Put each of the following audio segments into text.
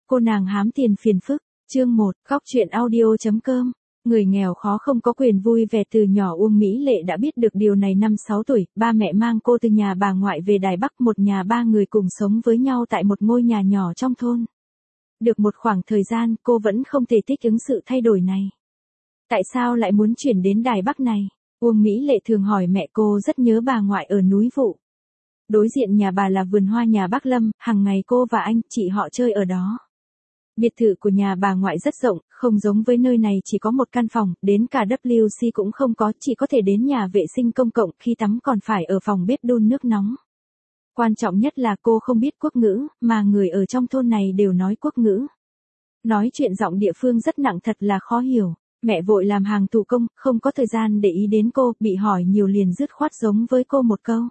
Cô nàng hám tiền phiền phức. Chương 1, Góc truyện audio.com. Người nghèo khó không có quyền vui vẻ. Từ nhỏ Uông Mỹ Lệ đã biết được điều này. Năm 6 tuổi, ba mẹ mang cô từ nhà bà ngoại về Đài Bắc, một nhà ba người cùng sống với nhau tại một ngôi nhà nhỏ trong thôn. Được một khoảng thời gian, cô vẫn không thể thích ứng sự thay đổi này. Tại sao lại muốn chuyển đến Đài Bắc này? Uông Mỹ Lệ thường hỏi mẹ. Cô rất nhớ bà ngoại ở núi Vụ. Đối diện nhà bà là vườn hoa nhà Bắc Lâm, hàng ngày cô và anh chị họ chơi ở đó. Biệt thự của nhà bà ngoại rất rộng, không giống với nơi này chỉ có một căn phòng, đến cả WC cũng không có, chỉ có thể đến nhà vệ sinh công cộng, khi tắm còn phải ở phòng bếp đun nước nóng. Quan trọng nhất là cô không biết quốc ngữ, mà người ở trong thôn này đều nói quốc ngữ. Nói chuyện giọng địa phương rất nặng, thật là khó hiểu. Mẹ vội làm hàng thủ công, không có thời gian để ý đến cô, bị hỏi nhiều liền dứt khoát giống với cô một câu.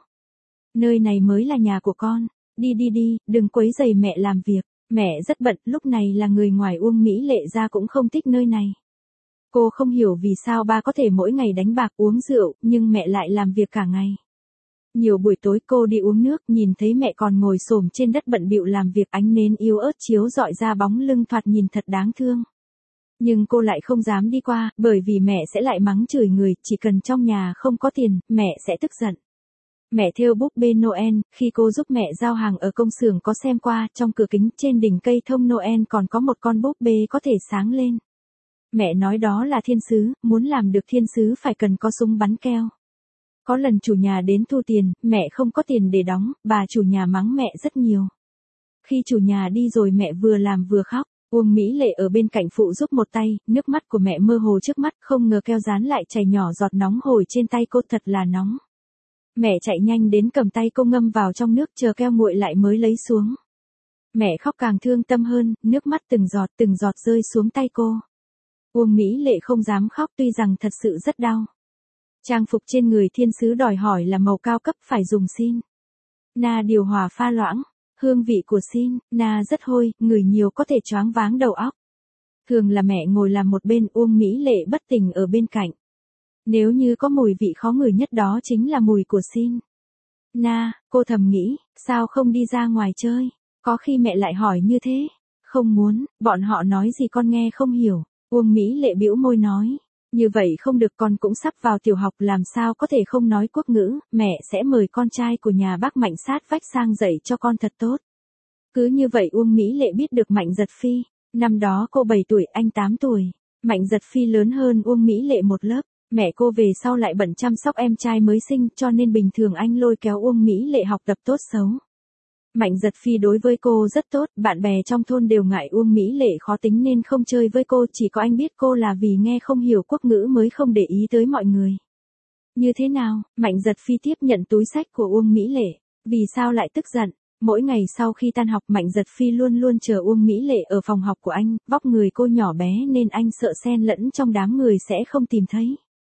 Nơi này mới là nhà của con, đi đi đi, đừng quấy rầy mẹ làm việc. Mẹ rất bận, lúc này là người ngoài. Uông Mỹ Lệ ra cũng không thích nơi này. Cô không hiểu vì sao ba có thể mỗi ngày đánh bạc uống rượu, nhưng mẹ lại làm việc cả ngày. Nhiều buổi tối cô đi uống nước, nhìn thấy mẹ còn ngồi xổm trên đất bận bịu làm việc, ánh nến yếu ớt chiếu rọi ra bóng lưng thoạt nhìn thật đáng thương. Nhưng cô lại không dám đi qua, bởi vì mẹ sẽ lại mắng chửi người, chỉ cần trong nhà không có tiền, mẹ sẽ tức giận. Mẹ thêu búp bê Noel, khi cô giúp mẹ giao hàng ở công xưởng có xem qua, trong cửa kính trên đỉnh cây thông Noel còn có một con búp bê có thể sáng lên. Mẹ nói đó là thiên sứ, muốn làm được thiên sứ phải cần có súng bắn keo. Có lần chủ nhà đến thu tiền, mẹ không có tiền để đóng, bà chủ nhà mắng mẹ rất nhiều. Khi chủ nhà đi rồi mẹ vừa làm vừa khóc. Uông Mỹ Lệ ở bên cạnh phụ giúp một tay, nước mắt của mẹ mơ hồ trước mắt, không ngờ keo dán lại chảy nhỏ giọt nóng hổi trên tay cô, thật là nóng. Mẹ chạy nhanh đến cầm tay cô ngâm vào trong nước, chờ keo nguội lại mới lấy xuống. Mẹ khóc càng thương tâm hơn, nước mắt từng giọt rơi xuống tay cô. Uông Mỹ Lệ không dám khóc, tuy rằng thật sự rất đau. Trang phục trên người thiên sứ đòi hỏi là màu cao cấp, phải dùng xin na điều hòa pha loãng. Hương vị của xin na rất hôi, ngửi nhiều có thể choáng váng đầu óc. Thường là mẹ ngồi làm một bên, Uông Mỹ Lệ bất tỉnh ở bên cạnh. Nếu như có mùi vị khó ngửi nhất đó chính là mùi của xin na, cô thầm nghĩ, sao không đi ra ngoài chơi? Có khi mẹ lại hỏi như thế. Không muốn, bọn họ nói gì con nghe không hiểu. Uông Mỹ Lệ bĩu môi nói, như vậy không được, con cũng sắp vào tiểu học, làm sao có thể không nói quốc ngữ, mẹ sẽ mời con trai của nhà bác Mạnh sát vách sang dạy cho con thật tốt. Cứ như vậy Uông Mỹ Lệ biết được Mạnh Giật Phi. Năm đó cô 7 tuổi, anh 8 tuổi. Mạnh Giật Phi lớn hơn Uông Mỹ Lệ một lớp. Mẹ cô về sau lại bận chăm sóc em trai mới sinh, cho nên bình thường anh lôi kéo Uông Mỹ Lệ học tập tốt xấu. Mạnh Giật Phi đối với cô rất tốt, bạn bè trong thôn đều ngại Uông Mỹ Lệ khó tính nên không chơi với cô, chỉ có anh biết cô là vì nghe không hiểu quốc ngữ mới không để ý tới mọi người. Như thế nào? Mạnh Giật Phi tiếp nhận túi xách của Uông Mỹ Lệ. Vì sao lại tức giận? Mỗi ngày sau khi tan học, Mạnh Giật Phi luôn luôn chờ Uông Mỹ Lệ ở phòng học của anh, vóc người cô nhỏ bé nên anh sợ xen lẫn trong đám người sẽ không tìm thấy.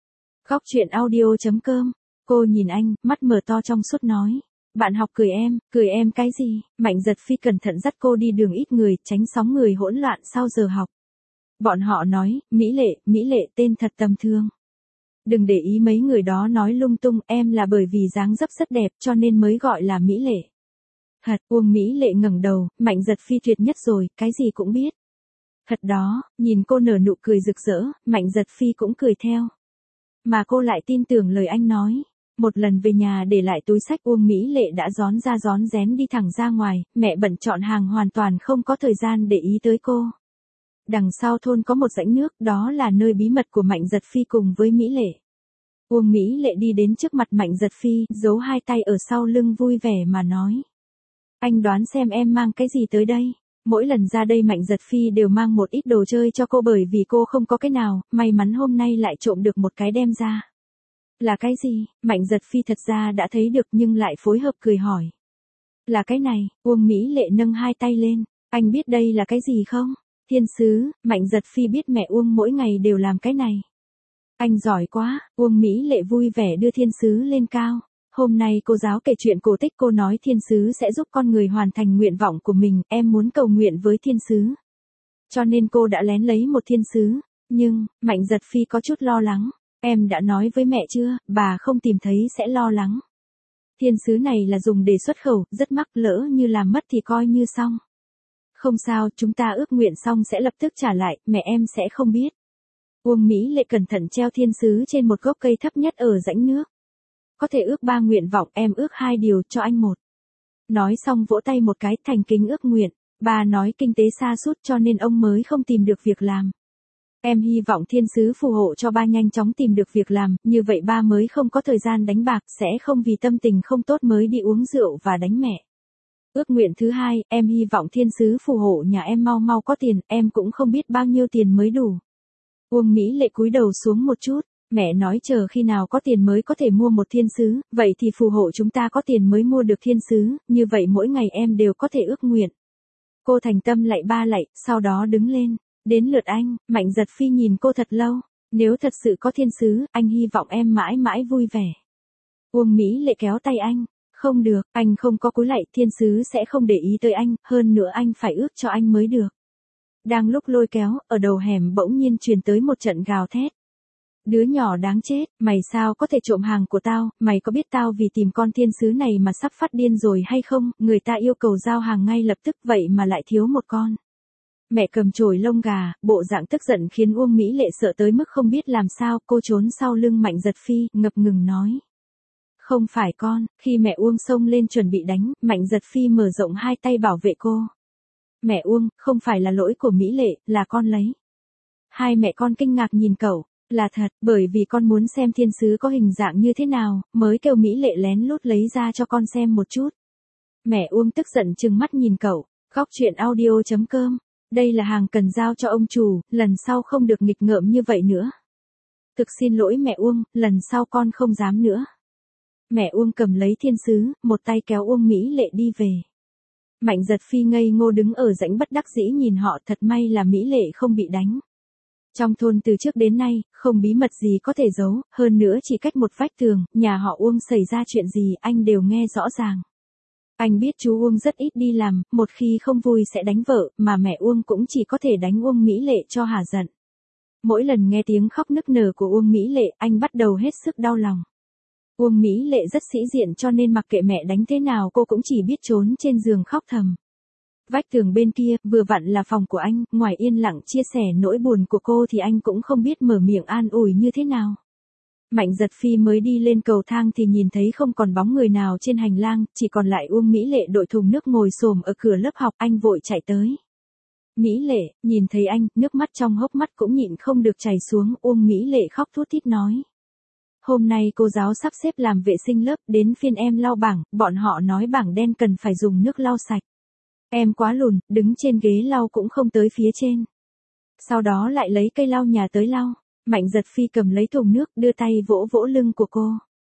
Góc truyện audio.com. Cô nhìn anh, mắt mở to trong suốt nói. Bạn học cười em cái gì? Mạnh Giật Phi cẩn thận dắt cô đi đường ít người, tránh sóng người hỗn loạn sau giờ học. Bọn họ nói, Mỹ Lệ tên thật tầm thường. Đừng để ý mấy người đó nói lung tung, em là bởi vì dáng dấp rất đẹp cho nên mới gọi là Mỹ Lệ. Thật, Uông Mỹ Lệ ngẩng đầu, Mạnh Giật Phi tuyệt nhất rồi, cái gì cũng biết. Thật đó, nhìn cô nở nụ cười rực rỡ, Mạnh Giật Phi cũng cười theo. Mà cô lại tin tưởng lời anh nói. Một lần về nhà để lại túi xách, Uông Mỹ Lệ đã rón ra rón rén đi thẳng ra ngoài, mẹ bận chọn hàng hoàn toàn không có thời gian để ý tới cô. Đằng sau thôn có một rãnh nước, đó là nơi bí mật của Mạnh Giật Phi cùng với Mỹ Lệ. Uông Mỹ Lệ đi đến trước mặt Mạnh Giật Phi, giấu hai tay ở sau lưng vui vẻ mà nói. Anh đoán xem em mang cái gì tới đây? Mỗi lần ra đây Mạnh Giật Phi đều mang một ít đồ chơi cho cô bởi vì cô không có cái nào, may mắn hôm nay lại trộm được một cái đem ra. Là cái gì? Mạnh Giật Phi thật ra đã thấy được nhưng lại phối hợp cười hỏi. Là cái này. Uông Mỹ Lệ nâng hai tay lên. Anh biết đây là cái gì không? Thiên sứ. Mạnh Giật Phi biết mẹ Uông mỗi ngày đều làm cái này. Anh giỏi quá. Uông Mỹ Lệ vui vẻ đưa thiên sứ lên cao. Hôm nay cô giáo kể chuyện cổ tích, cô nói thiên sứ sẽ giúp con người hoàn thành nguyện vọng của mình, em muốn cầu nguyện với thiên sứ. Cho nên cô đã lén lấy một thiên sứ. Nhưng, Mạnh Giật Phi có chút lo lắng. Em đã nói với mẹ chưa, bà không tìm thấy sẽ lo lắng. Thiên sứ này là dùng để xuất khẩu, rất mắc, lỡ như làm mất thì coi như xong. Không sao, chúng ta ước nguyện xong sẽ lập tức trả lại, mẹ em sẽ không biết. Uông Mỹ Lệ cẩn thận treo thiên sứ trên một gốc cây thấp nhất ở rãnh nước. Có thể ước 3 nguyện vọng, em ước 2 điều, cho anh một. Nói xong vỗ tay một cái, thành kính ước nguyện. Ba nói kinh tế sa sút cho nên ông mới không tìm được việc làm. Em hy vọng thiên sứ phù hộ cho ba nhanh chóng tìm được việc làm, như vậy ba mới không có thời gian đánh bạc, sẽ không vì tâm tình không tốt mới đi uống rượu và đánh mẹ. Ước nguyện thứ hai, em hy vọng thiên sứ phù hộ nhà em mau mau có tiền, em cũng không biết bao nhiêu tiền mới đủ. Uông Mỹ Lệ cúi đầu xuống một chút, mẹ nói chờ khi nào có tiền mới có thể mua một thiên sứ, vậy thì phù hộ chúng ta có tiền mới mua được thiên sứ, như vậy mỗi ngày em đều có thể ước nguyện. Cô thành tâm lạy ba lạy, sau đó đứng lên, đến lượt anh, Mạnh Giật Phi nhìn cô thật lâu, nếu thật sự có thiên sứ, anh hy vọng em mãi mãi vui vẻ. Uông Mỹ Lệ kéo tay anh, không được, anh không có cúi lạy, thiên sứ sẽ không để ý tới anh, hơn nữa anh phải ước cho anh mới được. Đang lúc lôi kéo, ở đầu hẻm bỗng nhiên truyền tới một trận gào thét. Đứa nhỏ đáng chết, mày sao có thể trộm hàng của tao, mày có biết tao vì tìm con thiên sứ này mà sắp phát điên rồi hay không, người ta yêu cầu giao hàng ngay lập tức vậy mà lại thiếu một con. Mẹ cầm chổi lông gà, bộ dạng tức giận khiến Uông Mỹ Lệ sợ tới mức không biết làm sao, cô trốn sau lưng Mạnh Giật Phi, ngập ngừng nói. Không phải con, khi mẹ Uông xông lên chuẩn bị đánh, Mạnh Giật Phi mở rộng hai tay bảo vệ cô. Mẹ Uông, không phải là lỗi của Mỹ Lệ, là con lấy. Hai mẹ con kinh ngạc nhìn cậu, là thật, bởi vì con muốn xem thiên sứ có hình dạng như thế nào, mới kêu Mỹ Lệ lén lút lấy ra cho con xem một chút. Mẹ Uông tức giận trừng mắt nhìn cậu, góc chuyện audio.com. Đây là hàng cần giao cho ông chủ, lần sau không được nghịch ngợm như vậy nữa. Thực xin lỗi mẹ Uông, lần sau con không dám nữa. Mẹ Uông cầm lấy thiên sứ, một tay kéo Uông Mỹ Lệ đi về. Mạnh Giật Phi ngây ngô đứng ở rãnh bất đắc dĩ nhìn họ, thật may là Mỹ Lệ không bị đánh. Trong thôn từ trước đến nay, không bí mật gì có thể giấu, hơn nữa chỉ cách một vách tường, nhà họ Uông xảy ra chuyện gì anh đều nghe rõ ràng. Anh biết chú Uông rất ít đi làm, một khi không vui sẽ đánh vợ, mà mẹ Uông cũng chỉ có thể đánh Uông Mỹ Lệ cho hả giận. Mỗi lần nghe tiếng khóc nức nở của Uông Mỹ Lệ, anh bắt đầu hết sức đau lòng. Uông Mỹ Lệ rất sĩ diện cho nên mặc kệ mẹ đánh thế nào cô cũng chỉ biết trốn trên giường khóc thầm. Vách tường bên kia, vừa vặn là phòng của anh, ngoài yên lặng chia sẻ nỗi buồn của cô thì anh cũng không biết mở miệng an ủi như thế nào. Mạnh Giật Phi mới đi lên cầu thang thì nhìn thấy không còn bóng người nào trên hành lang, chỉ còn lại Uông Mỹ Lệ đội thùng nước ngồi xổm ở cửa lớp học, anh vội chạy tới. Mỹ Lệ, nhìn thấy anh, nước mắt trong hốc mắt cũng nhịn không được chảy xuống, Uông Mỹ Lệ khóc thút thít nói. Hôm nay cô giáo sắp xếp làm vệ sinh lớp, đến phiên em lau bảng, bọn họ nói bảng đen cần phải dùng nước lau sạch. Em quá lùn, đứng trên ghế lau cũng không tới phía trên. Sau đó lại lấy cây lau nhà tới lau. Mạnh Giật Phi cầm lấy thùng nước, đưa tay vỗ vỗ lưng của cô.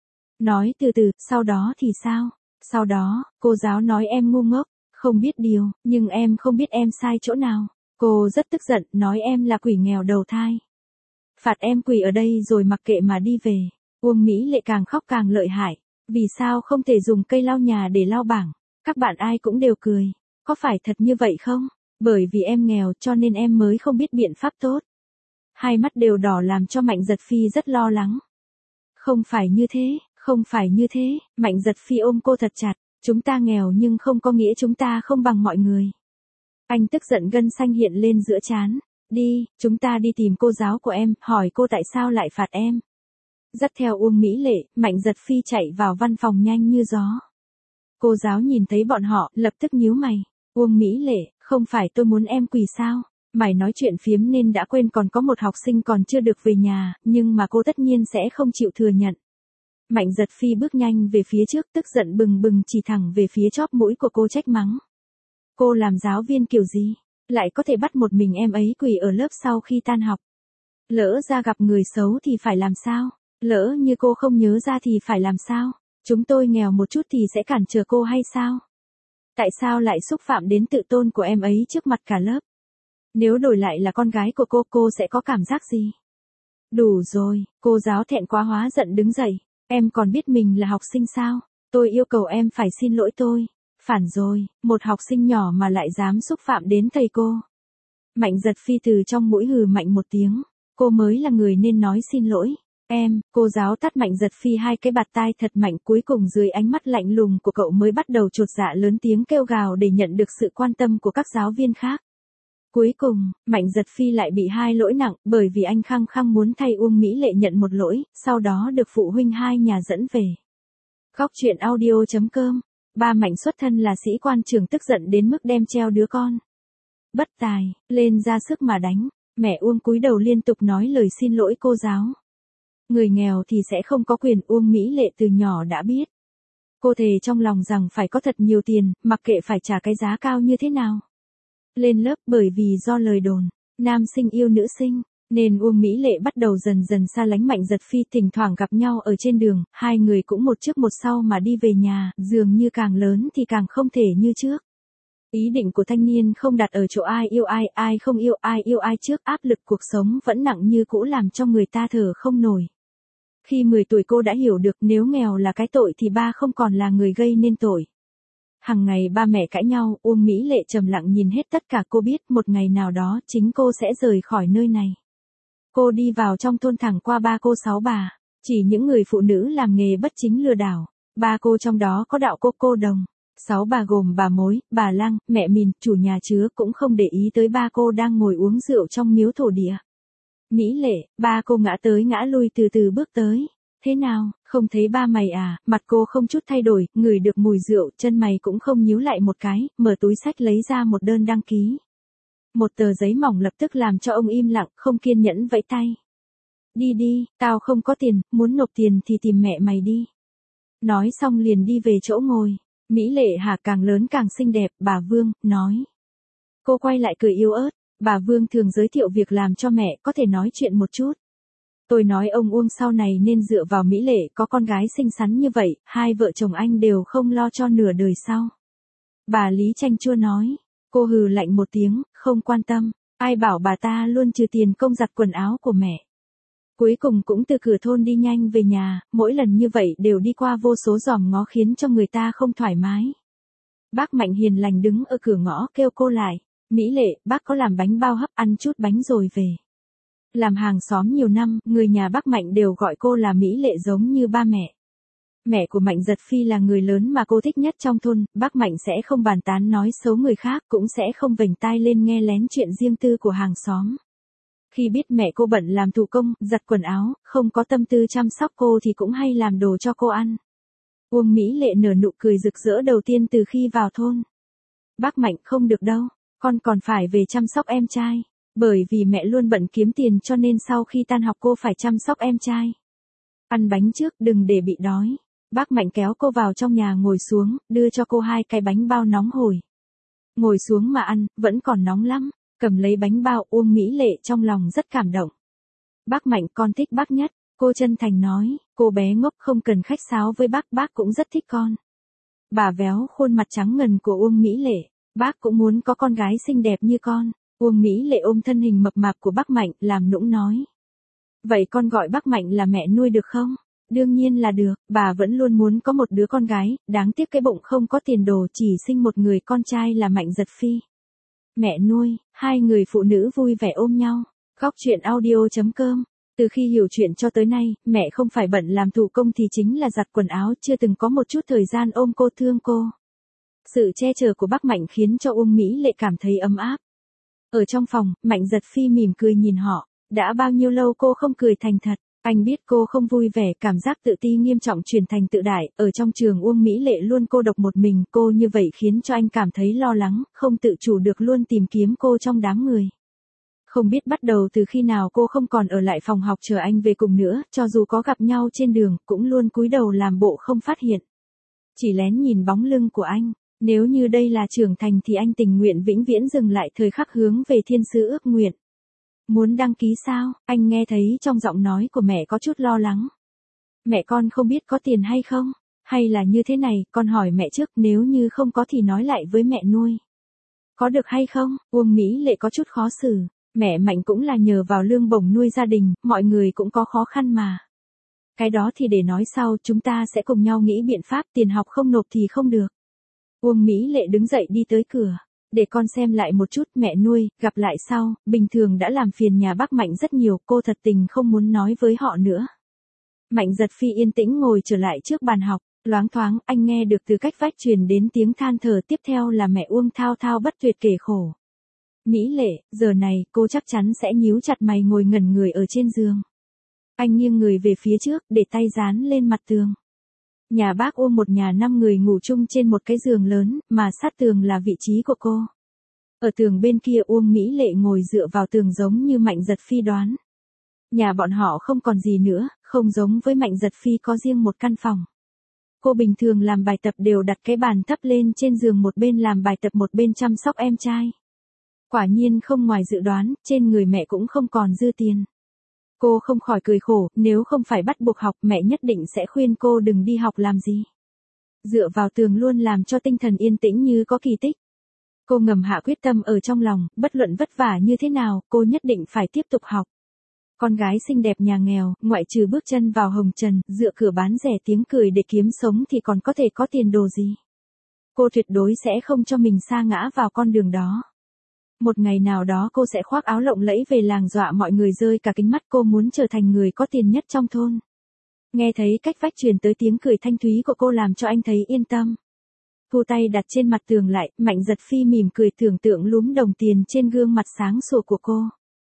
Nói từ từ, sau đó thì sao? Sau đó, cô giáo nói em ngu ngốc, không biết điều, nhưng em không biết em sai chỗ nào. Cô rất tức giận, nói em là quỷ nghèo đầu thai. Phạt em quỳ ở đây rồi mặc kệ mà đi về. Uông Mỹ Lệ càng khóc càng lợi hại. Vì sao không thể dùng cây lau nhà để lau bảng? Các bạn ai cũng đều cười. Có phải thật như vậy không? Bởi vì em nghèo cho nên em mới không biết biện pháp tốt. Hai mắt đều đỏ làm cho Mạnh Giật Phi rất lo lắng. Không phải như thế, không phải như thế, Mạnh Giật Phi ôm cô thật chặt, chúng ta nghèo nhưng không có nghĩa chúng ta không bằng mọi người. Anh tức giận gân xanh hiện lên giữa trán, đi, chúng ta đi tìm cô giáo của em, hỏi cô tại sao lại phạt em. Dắt theo Uông Mỹ Lệ, Mạnh Giật Phi chạy vào văn phòng nhanh như gió. Cô giáo nhìn thấy bọn họ, lập tức nhíu mày, Uông Mỹ Lệ, không phải tôi muốn em quỳ sao? Mày nói chuyện phiếm nên đã quên còn có một học sinh còn chưa được về nhà, nhưng mà cô tất nhiên sẽ không chịu thừa nhận. Mạnh Giật Phi bước nhanh về phía trước tức giận bừng bừng chỉ thẳng về phía chóp mũi của cô trách mắng. Cô làm giáo viên kiểu gì? Lại có thể bắt một mình em ấy quỳ ở lớp sau khi tan học. Lỡ ra gặp người xấu thì phải làm sao? Lỡ như cô không nhớ ra thì phải làm sao? Chúng tôi nghèo một chút thì sẽ cản trở cô hay sao? Tại sao lại xúc phạm đến tự tôn của em ấy trước mặt cả lớp? Nếu đổi lại là con gái của cô sẽ có cảm giác gì? Đủ rồi, cô giáo thẹn quá hóa giận đứng dậy. Em còn biết mình là học sinh sao? Tôi yêu cầu em phải xin lỗi tôi. Phản rồi, một học sinh nhỏ mà lại dám xúc phạm đến thầy cô. Mạnh Giật Phi từ trong mũi hừ mạnh một tiếng. Cô mới là người nên nói xin lỗi. Cô giáo tát Mạnh Giật Phi 2 cái bạt tai thật mạnh, cuối cùng dưới ánh mắt lạnh lùng của cậu mới bắt đầu chột dạ lớn tiếng kêu gào để nhận được sự quan tâm của các giáo viên khác. Cuối cùng, Mạnh Giật Phi lại bị 2 lỗi nặng, bởi vì anh khăng khăng muốn thay Uông Mỹ Lệ nhận một lỗi, sau đó được phụ huynh 2 nhà dẫn về. Góc truyện audio.com. Ba Mạnh xuất thân là sĩ quan trưởng tức giận đến mức đem treo đứa con bất tài lên ra sức mà đánh. Mẹ Uông cúi đầu liên tục nói lời xin lỗi cô giáo. Người nghèo thì sẽ không có quyền, Uông Mỹ Lệ từ nhỏ đã biết. Cô thề trong lòng rằng phải có thật nhiều tiền, mặc kệ phải trả cái giá cao như thế nào. Lên lớp, bởi vì do lời đồn, nam sinh yêu nữ sinh, nên Uông Mỹ Lệ bắt đầu dần dần xa lánh Mạnh Giật Phi, thỉnh thoảng gặp nhau ở trên đường, 2 người cũng một trước một sau mà đi về nhà, dường như càng lớn thì càng không thể như trước. Ý định của thanh niên không đặt ở chỗ ai yêu ai không yêu ai trước, áp lực cuộc sống vẫn nặng như cũ làm cho người ta thở không nổi. Khi 10 tuổi cô đã hiểu được nếu nghèo là cái tội thì ba không còn là người gây nên tội. Hằng ngày ba mẹ cãi nhau, Uông Mỹ Lệ trầm lặng nhìn hết tất cả. Cô biết một ngày nào đó chính cô sẽ rời khỏi nơi này. Cô đi vào trong thôn thẳng qua ba cô 6 bà, chỉ những người phụ nữ làm nghề bất chính lừa đảo. Ba cô trong đó có đạo cô Đồng. 6 bà gồm bà Mối, bà Lăng, mẹ Mìn, chủ nhà chứa cũng không để ý tới ba cô đang ngồi uống rượu trong miếu thổ địa. Mỹ Lệ, ba cô ngã tới ngã lui từ từ bước tới. Thế nào, không thấy ba mày à? Mặt cô không chút thay đổi, ngửi được mùi rượu, chân mày cũng không nhíu lại một cái, mở túi xách lấy ra một đơn đăng ký. Một tờ giấy mỏng lập tức làm cho ông im lặng, không kiên nhẫn vẫy tay. Đi, tao không có tiền, muốn nộp tiền thì tìm mẹ mày đi. Nói xong liền đi về chỗ ngồi. Mỹ Lệ hả, càng lớn càng xinh đẹp, bà Vương, nói. Cô quay lại cười yếu ớt, bà Vương thường giới thiệu việc làm cho mẹ, có thể nói chuyện một chút. Tôi nói ông Uông sau này nên dựa vào Mỹ Lệ, có con gái xinh xắn như vậy, 2 vợ chồng anh đều không lo cho nửa đời sau. Bà Lý chanh chua nói, cô hừ lạnh một tiếng, không quan tâm, ai bảo bà ta luôn trừ tiền công giặt quần áo của mẹ. Cuối cùng cũng từ cửa thôn đi nhanh về nhà, mỗi lần như vậy đều đi qua vô số giòm ngó khiến cho người ta không thoải mái. Bác Mạnh hiền lành đứng ở cửa ngõ kêu cô lại, Mỹ Lệ, bác có làm bánh bao hấp, ăn chút bánh rồi về. Làm hàng xóm nhiều năm, người nhà bác Mạnh đều gọi cô là Mỹ Lệ giống như ba mẹ. Mẹ của Mạnh Giật Phi là người lớn mà cô thích nhất trong thôn, bác Mạnh sẽ không bàn tán nói xấu người khác, cũng sẽ không vểnh tai lên nghe lén chuyện riêng tư của hàng xóm. Khi biết mẹ cô bận làm thủ công, giặt quần áo, không có tâm tư chăm sóc cô thì cũng hay làm đồ cho cô ăn. Uông Mỹ Lệ nở nụ cười rực rỡ đầu tiên từ khi vào thôn. Bác Mạnh, không được đâu, con còn phải về chăm sóc em trai. Bởi vì mẹ luôn bận kiếm tiền cho nên sau khi tan học cô phải chăm sóc em trai. Ăn bánh trước, đừng để bị đói. Bác Mạnh kéo cô vào trong nhà ngồi xuống, đưa cho cô 2 cái bánh bao nóng hổi. Ngồi xuống mà ăn, vẫn còn nóng lắm. Cầm lấy bánh bao, Uông Mỹ Lệ trong lòng rất cảm động. Bác Mạnh, con thích bác nhất, cô chân thành nói, cô bé ngốc không cần khách sáo với bác cũng rất thích con. Bà véo khuôn mặt trắng ngần của Uông Mỹ Lệ, bác cũng muốn có con gái xinh đẹp như con. Uông Mỹ Lệ ôm thân hình mập mạp của bác Mạnh, làm nũng nói. Vậy con gọi bác Mạnh là mẹ nuôi được không? Đương nhiên là được, bà vẫn luôn muốn có một đứa con gái, đáng tiếc cái bụng không có tiền đồ, chỉ sinh một người con trai là Mạnh Giật Phi. Mẹ nuôi, 2 người phụ nữ vui vẻ ôm nhau. Góc truyện audio.com. Từ khi hiểu chuyện cho tới nay, mẹ không phải bận làm thủ công thì chính là giặt quần áo, chưa từng có một chút thời gian ôm cô thương cô. Sự che chở của bác Mạnh khiến cho Uông Mỹ Lệ cảm thấy ấm áp. Ở trong phòng, Mạnh Giật Phi mỉm cười nhìn họ, đã bao nhiêu lâu cô không cười thành thật. Anh biết cô không vui vẻ, cảm giác tự ti nghiêm trọng chuyển thành tự đại, ở trong trường Uông Mỹ Lệ luôn cô độc một mình, cô như vậy khiến cho anh cảm thấy lo lắng, không tự chủ được luôn tìm kiếm cô trong đám người. Không biết bắt đầu từ khi nào cô không còn ở lại phòng học chờ anh về cùng nữa, cho dù có gặp nhau trên đường, cũng luôn cúi đầu làm bộ không phát hiện. Chỉ lén nhìn bóng lưng của anh, nếu như đây là trưởng thành thì anh tình nguyện vĩnh viễn dừng lại thời khắc hướng về thiên sứ ước nguyện. Muốn đăng ký sao? Anh nghe thấy trong giọng nói của mẹ có chút lo lắng. Mẹ con không biết có tiền hay không? Hay là như thế này, con hỏi mẹ trước, nếu như không có thì nói lại với mẹ nuôi. Có được hay không? Uông Mỹ Lệ có chút khó xử. Mẹ Mạnh cũng là nhờ vào lương bổng nuôi gia đình, mọi người cũng có khó khăn mà. Cái đó thì để nói sau, chúng ta sẽ cùng nhau nghĩ biện pháp, tiền học không nộp thì không được. Uông Mỹ Lệ đứng dậy đi tới cửa. Để con xem lại một chút, mẹ nuôi, gặp lại sau, bình thường đã làm phiền nhà bác Mạnh rất nhiều, cô thật tình không muốn nói với họ nữa. Mạnh Giật Phi yên tĩnh ngồi trở lại trước bàn học, loáng thoáng anh nghe được từ cách vách truyền đến tiếng than thở, tiếp theo là mẹ Uông thao thao bất tuyệt kể khổ. Mỹ Lệ, giờ này cô chắc chắn sẽ nhíu chặt mày ngồi ngẩn người ở trên giường. Anh nghiêng người về phía trước để tay dán lên mặt tường. Nhà bác Uông một nhà 5 người ngủ chung trên một cái giường lớn, mà sát tường là vị trí của cô. Ở tường bên kia Uông Mỹ Lệ ngồi dựa vào tường giống như Mạnh Giật Phi đoán. Nhà bọn họ không còn gì nữa, không giống với Mạnh Giật Phi có riêng một căn phòng. Cô bình thường làm bài tập đều đặt cái bàn thấp lên trên giường, một bên làm bài tập một bên chăm sóc em trai. Quả nhiên không ngoài dự đoán, trên người mẹ cũng không còn dư tiền. Cô không khỏi cười khổ, nếu không phải bắt buộc học mẹ nhất định sẽ khuyên cô đừng đi học làm gì. Dựa vào tường luôn làm cho tinh thần yên tĩnh như có kỳ tích. Cô ngầm hạ quyết tâm ở trong lòng, bất luận vất vả như thế nào, cô nhất định phải tiếp tục học. Con gái xinh đẹp nhà nghèo, ngoại trừ bước chân vào hồng trần, dựa cửa bán rẻ tiếng cười để kiếm sống thì còn có thể có tiền đồ gì. Cô tuyệt đối sẽ không cho mình sa ngã vào con đường đó. Một ngày nào đó cô sẽ khoác áo lộng lẫy về làng dọa mọi người rơi cả kính mắt, cô muốn trở thành người có tiền nhất trong thôn. Nghe thấy cách vách truyền tới tiếng cười thanh thúy của cô làm cho anh thấy yên tâm. Thu tay đặt trên mặt tường lại, Mạnh Giật Phi mỉm cười tưởng tượng lúm đồng tiền trên gương mặt sáng sủa của cô.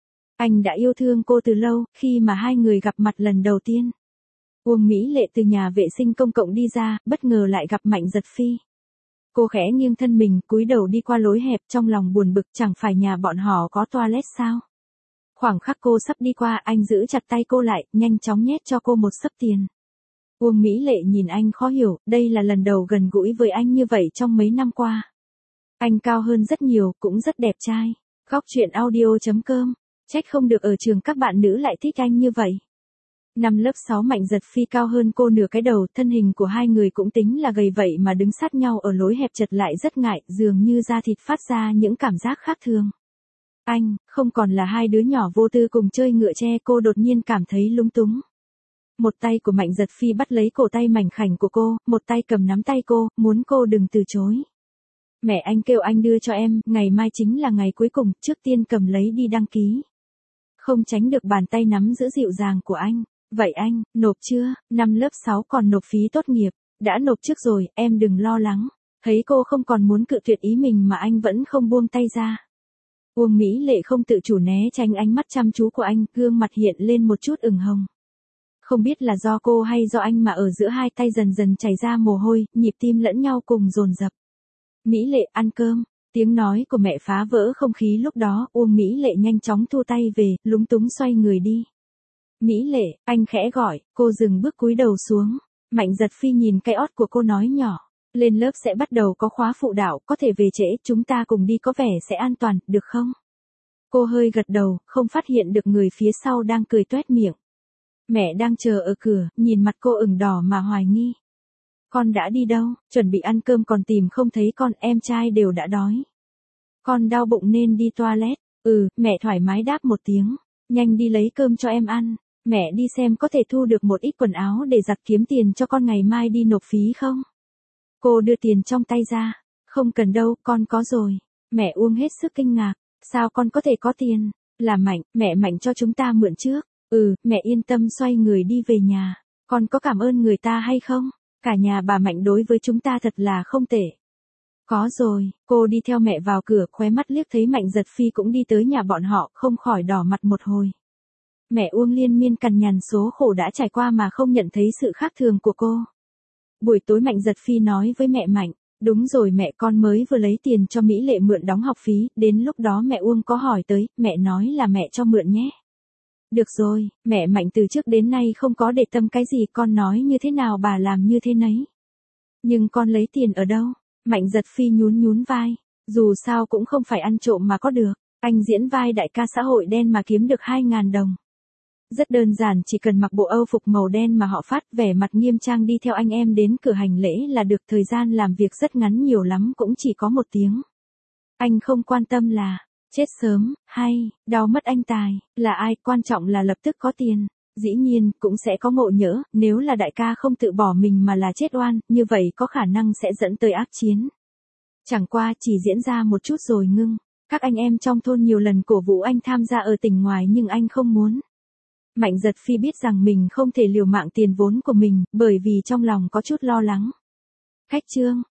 Anh đã yêu thương cô từ lâu, khi mà hai người gặp mặt lần đầu tiên. Uông Mỹ Lệ từ nhà vệ sinh công cộng đi ra, bất ngờ lại gặp Mạnh Giật Phi. Cô khẽ nghiêng thân mình, cúi đầu đi qua lối hẹp, trong lòng buồn bực, chẳng phải nhà bọn họ có toilet sao? Khoảng khắc cô sắp đi qua, anh giữ chặt tay cô lại, nhanh chóng nhét cho cô một xấp tiền. Uông Mỹ Lệ nhìn anh khó hiểu, đây là lần đầu gần gũi với anh như vậy trong mấy năm qua. Anh cao hơn rất nhiều, cũng rất đẹp trai. Góc truyện audio.com. Trách không được ở trường các bạn nữ lại thích anh như vậy. Năm lớp 6 Mạnh Giật Phi cao hơn cô nửa cái đầu, thân hình của hai người cũng tính là gầy vậy mà đứng sát nhau ở lối hẹp chật lại rất ngại, dường như da thịt phát ra những cảm giác khác thường. Anh, không còn là hai đứa nhỏ vô tư cùng chơi ngựa tre, cô đột nhiên cảm thấy lúng túng. Một tay của Mạnh Giật Phi bắt lấy cổ tay mảnh khảnh của cô, một tay cầm nắm tay cô, muốn cô đừng từ chối. Mẹ anh kêu anh đưa cho em, ngày mai chính là ngày cuối cùng, trước tiên cầm lấy đi đăng ký. Không tránh được bàn tay nắm giữ dịu dàng của anh. Vậy anh, nộp chưa? Năm lớp 6 còn nộp phí tốt nghiệp. Đã nộp trước rồi, em đừng lo lắng. Thấy cô không còn muốn cự tuyệt ý mình mà anh vẫn không buông tay ra. Uông Mỹ Lệ không tự chủ né tránh ánh mắt chăm chú của anh, gương mặt hiện lên một chút ửng hồng. Không biết là do cô hay do anh mà ở giữa hai tay dần dần chảy ra mồ hôi, nhịp tim lẫn nhau cùng dồn dập. Mỹ Lệ, ăn cơm. Tiếng nói của mẹ phá vỡ không khí lúc đó, Uông Mỹ Lệ nhanh chóng thu tay về, lúng túng xoay người đi. Mỹ Lệ, anh khẽ gọi, cô dừng bước cúi đầu xuống. Mạnh Giật Phi nhìn cái ót của cô nói nhỏ. Lên lớp sẽ bắt đầu có khóa phụ đạo, có thể về trễ, chúng ta cùng đi có vẻ sẽ an toàn, được không? Cô hơi gật đầu, không phát hiện được người phía sau đang cười toét miệng. Mẹ đang chờ ở cửa, nhìn mặt cô ửng đỏ mà hoài nghi. Con đã đi đâu, chuẩn bị ăn cơm còn tìm không thấy con, em trai đều đã đói. Con đau bụng nên đi toilet. Mẹ thoải mái đáp một tiếng. Nhanh đi lấy cơm cho em ăn. Mẹ đi xem có thể thu được một ít quần áo để giặt kiếm tiền cho con ngày mai đi nộp phí không? Cô đưa tiền trong tay ra. Không cần đâu, con có rồi. Mẹ Uông hết sức kinh ngạc. Sao con có thể có tiền? Là Mạnh, mẹ Mạnh cho chúng ta mượn trước. Mẹ yên tâm, xoay người đi về nhà. Con có cảm ơn người ta hay không? Cả nhà bà Mạnh đối với chúng ta thật là không tệ. Có rồi, cô đi theo mẹ vào cửa, khóe mắt liếc thấy Mạnh Giật Phi cũng đi tới nhà bọn họ, không khỏi đỏ mặt một hồi. Mẹ Uông liên miên cằn nhằn số khổ đã trải qua mà không nhận thấy sự khác thường của cô. Buổi tối Mạnh Giật Phi nói với mẹ Mạnh, đúng rồi mẹ, con mới vừa lấy tiền cho Mỹ Lệ mượn đóng học phí, đến lúc đó mẹ Uông có hỏi tới, mẹ nói là mẹ cho mượn nhé. Được rồi, mẹ Mạnh từ trước đến nay không có để tâm cái gì, con nói như thế nào bà làm như thế nấy. Nhưng con lấy tiền ở đâu? Mạnh Giật Phi nhún nhún vai, dù sao cũng không phải ăn trộm mà có được, anh diễn vai đại ca xã hội đen mà kiếm được 2.000 đồng. Rất đơn giản, chỉ cần mặc bộ Âu phục màu đen mà họ phát, vẻ mặt nghiêm trang đi theo anh em đến cửa hành lễ là được, thời gian làm việc rất ngắn, nhiều lắm cũng chỉ có 1 tiếng. Anh không quan tâm là chết sớm, hay đau mất anh tài, là ai, quan trọng là lập tức có tiền. Dĩ nhiên, cũng sẽ có ngộ nhỡ, nếu là đại ca không tự bỏ mình mà là chết oan, như vậy có khả năng sẽ dẫn tới ác chiến. Chẳng qua chỉ diễn ra một chút rồi ngưng. Các anh em trong thôn nhiều lần cổ vũ anh tham gia ở tỉnh ngoài nhưng anh không muốn. Mạnh Giật Phi biết rằng mình không thể liều mạng tiền vốn của mình, bởi vì trong lòng có chút lo lắng. Khách trương,